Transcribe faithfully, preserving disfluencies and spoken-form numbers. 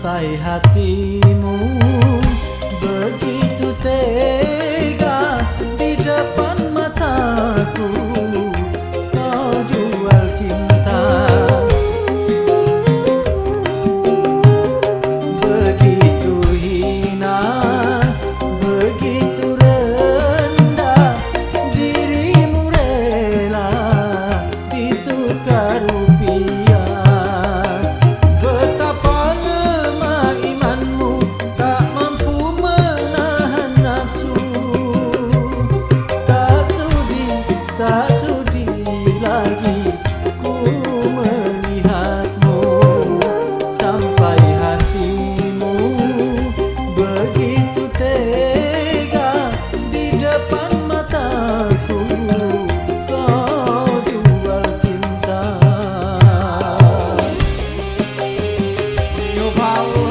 sampai hatimu begitu tega di depan mataku. Kau jual cinta begitu hina, begitu rendah, dirimu rela ditukar rupiah. Betapa lemah imanmu, tak mampu menahan nafsu. Tak sudi, tak sudi lagi ku melihatmu, sampai hatimu begitu tega di depan mataku. Kau jual cinta. Yo, Paul.